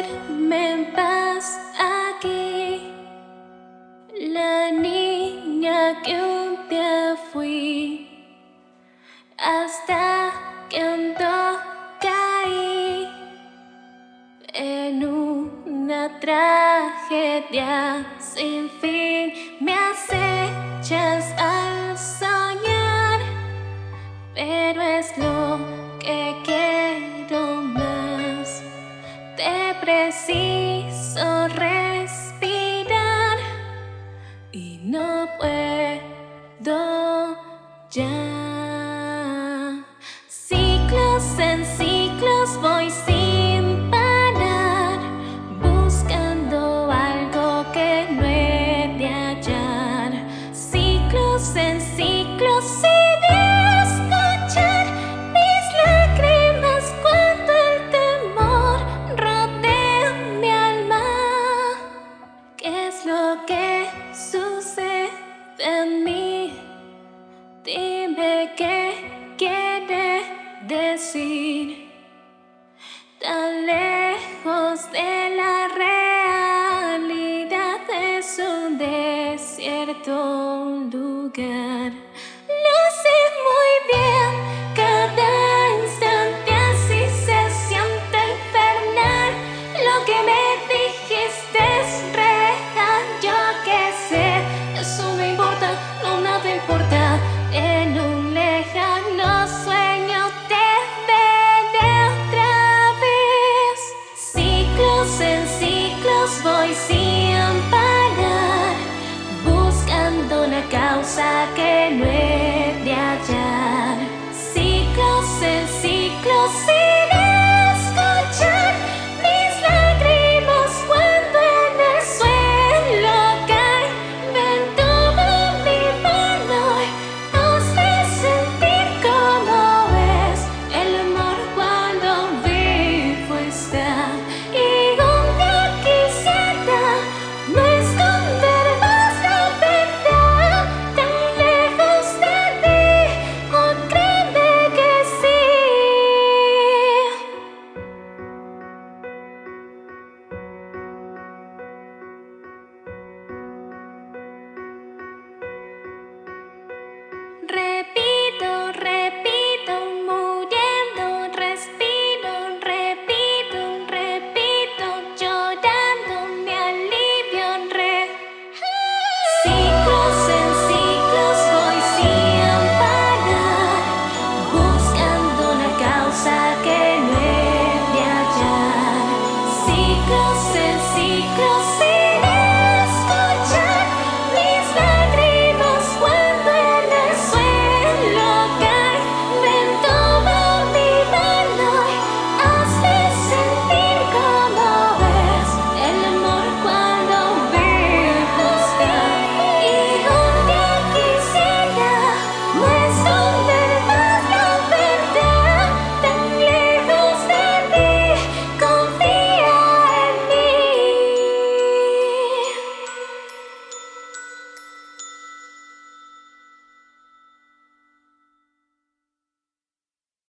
Déjenme en paz aquí, la niña que un día fui, hasta que hondo caí en una tragedia sin fin. Me acechas al soñar, pero es lo que quiero más. Te preciso respirar y no puedo ya. Ciclos en ciclos voy sin parar, buscando algo que no he de hallar. Ciclos en ciclos sin escuchar mis lágrimas cuando el temor rodea mi alma. ¿Qué es lo que sucede en mí? Dime qué quiere decir. Tan lejos de la realidad es un desierto lugar.